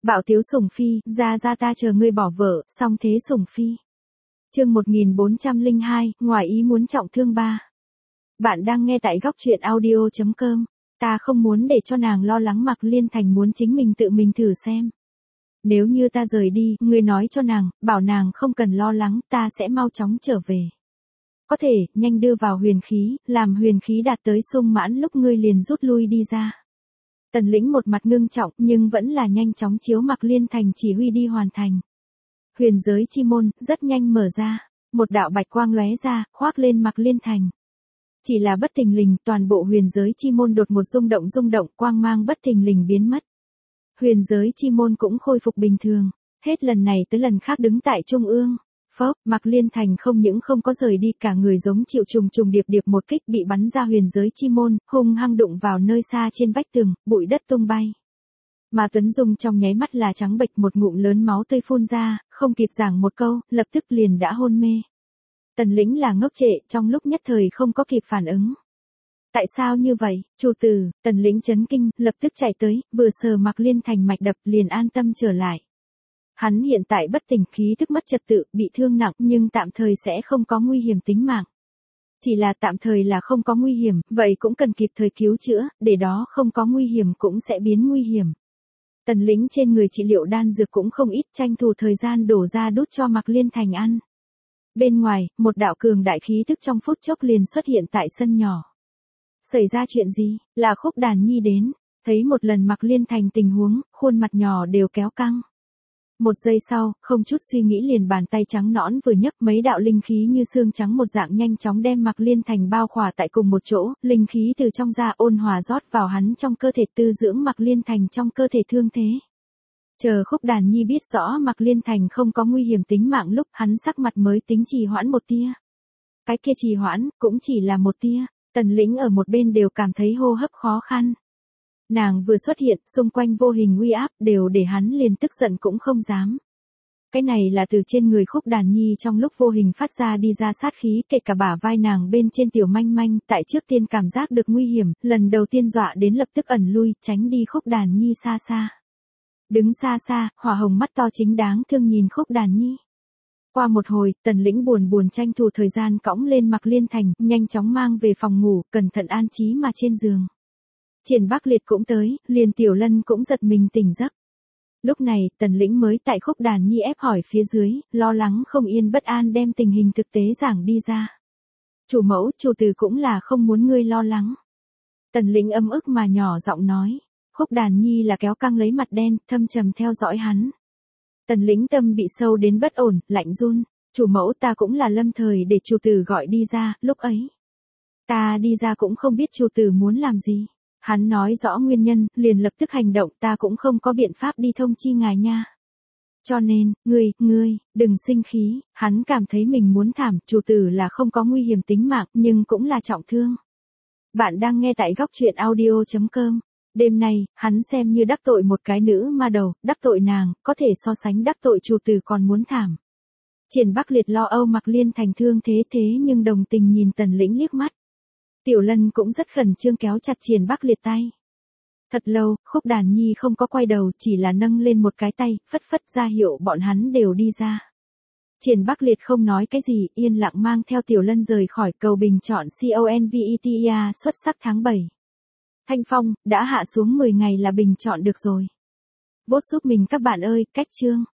Bạo tiếu Sủng Phi, ra ta chờ ngươi bỏ vợ, xong thế Sủng Phi. Chương 1402, ngoài ý muốn trọng thương 3. Bạn đang nghe tại góc truyện audio.com. Ta không muốn để cho nàng lo lắng, Mạc Liên Thành muốn chính mình tự mình thử xem. Nếu như ta rời đi, ngươi nói cho nàng, bảo nàng không cần lo lắng, ta sẽ mau chóng trở về. Có thể, nhanh đưa vào huyền khí, làm huyền khí đạt tới sung mãn lúc ngươi liền rút lui đi ra. Tần Lĩnh một mặt ngưng trọng nhưng vẫn là nhanh chóng chiếu Mạc Liên Thành chỉ huy đi hoàn thành. Huyền giới chi môn, rất nhanh mở ra, một đạo bạch quang lóe ra, khoác lên Mạc Liên Thành. Chỉ là bất thình lình, toàn bộ huyền giới chi môn đột một rung động, quang mang bất thình lình biến mất. Huyền giới chi môn cũng khôi phục bình thường, hết lần này tới lần khác đứng tại trung ương. Phốc, Mạc Liên Thành không những không có rời đi, cả người giống chịu trùng điệp một kích bị bắn ra huyền giới chi môn, hung hăng đụng vào nơi xa trên vách tường, bụi đất tung bay. Mà Tuấn Dung trong nháy mắt là trắng bệch, một ngụm lớn máu tươi phun ra, không kịp giảng một câu, lập tức liền đã hôn mê. Tần Lĩnh là ngốc trệ, trong lúc nhất thời không có kịp phản ứng. Tại sao như vậy, chủ tử? Tần Lĩnh chấn kinh, lập tức chạy tới, vừa sờ Mạc Liên Thành mạch đập liền an tâm trở lại. Hắn hiện tại bất tỉnh, khí thức mất trật tự, bị thương nặng nhưng tạm thời sẽ không có nguy hiểm tính mạng. Chỉ là tạm thời là không có nguy hiểm, vậy cũng cần kịp thời cứu chữa, để đó không có nguy hiểm cũng sẽ biến nguy hiểm. Tần Lĩnh trên người trị liệu đan dược cũng không ít, tranh thủ thời gian đổ ra đút cho Mạc Liên Thành ăn. Bên ngoài, một đạo cường đại khí thức trong phút chốc liền xuất hiện tại sân nhỏ. Xảy ra chuyện gì? Là Khúc Đàn Nhi đến, thấy một lần Mạc Liên Thành tình huống, khuôn mặt nhỏ đều kéo căng. Một giây sau, không chút suy nghĩ liền bàn tay trắng nõn vừa nhấc, mấy đạo linh khí như xương trắng một dạng nhanh chóng đem Mạc Liên Thành bao khỏa tại cùng một chỗ, linh khí từ trong ra ôn hòa rót vào hắn trong cơ thể, tư dưỡng Mạc Liên Thành trong cơ thể thương thế. Chờ Khúc Đàn Nhi biết rõ Mạc Liên Thành không có nguy hiểm tính mạng lúc, hắn sắc mặt mới tính trì hoãn một tia. Cái kia trì hoãn, cũng chỉ là một tia. Tần Lĩnh ở một bên đều cảm thấy hô hấp khó khăn. Nàng vừa xuất hiện, xung quanh vô hình uy áp đều để hắn liền tức giận cũng không dám. Cái này là từ trên người Khúc Đàn Nhi trong lúc vô hình phát ra đi ra sát khí, kể cả bả vai nàng bên trên tiểu manh manh, tại trước tiên cảm giác được nguy hiểm, lần đầu tiên dọa đến lập tức ẩn lui, tránh đi Khúc Đàn Nhi xa xa. Đứng xa xa, hỏa hồng mắt to chính đáng thương nhìn Khúc Đàn Nhi. Qua một hồi, Tần Lĩnh buồn tranh thủ thời gian cõng lên Mạc Liên Thành, nhanh chóng mang về phòng ngủ, cẩn thận an trí mà trên giường. Triển Bắc Liệt cũng tới, liền Tiểu Lân cũng giật mình tỉnh giấc. Lúc này, Tần Lĩnh mới tại Khúc Đàn Nhi ép hỏi phía dưới, lo lắng không yên bất an đem tình hình thực tế giảng đi ra. Chủ mẫu, chủ tử cũng là không muốn ngươi lo lắng. Tần Lĩnh ấm ức mà nhỏ giọng nói. Khúc Đàn Nhi là kéo căng lấy mặt đen, thâm trầm theo dõi hắn. Tần Lĩnh tâm bị sâu đến bất ổn, lạnh run. Chủ mẫu, ta cũng là lâm thời để chủ tử gọi đi ra, lúc ấy. Ta đi ra cũng không biết chủ tử muốn làm gì. Hắn nói rõ nguyên nhân, liền lập tức hành động, ta cũng không có biện pháp đi thông chi ngài nha. Cho nên, ngươi, đừng sinh khí, hắn cảm thấy mình muốn thảm, chủ tử là không có nguy hiểm tính mạng, nhưng cũng là trọng thương. Bạn đang nghe tại góc truyện audio.com. Đêm nay, hắn xem như đắc tội một cái nữ ma đầu, đắc tội nàng, có thể so sánh đắc tội chủ tử còn muốn thảm. Triển Bắc Liệt lo âu Mạc Liên Thành thương thế nhưng đồng tình nhìn Tần Lĩnh liếc mắt. Tiểu Lân cũng rất khẩn trương kéo chặt Triển Bắc Liệt tay. Thật lâu, Khúc Đàn Nhi không có quay đầu, chỉ là nâng lên một cái tay, phất ra hiệu bọn hắn đều đi ra. Triển Bắc Liệt không nói cái gì, yên lặng mang theo Tiểu Lân rời khỏi cầu bình chọn CONVETA xuất sắc tháng 7. Thanh phong, đã hạ xuống 10 ngày là bình chọn được rồi. Vote giúp mình các bạn ơi, cách chương.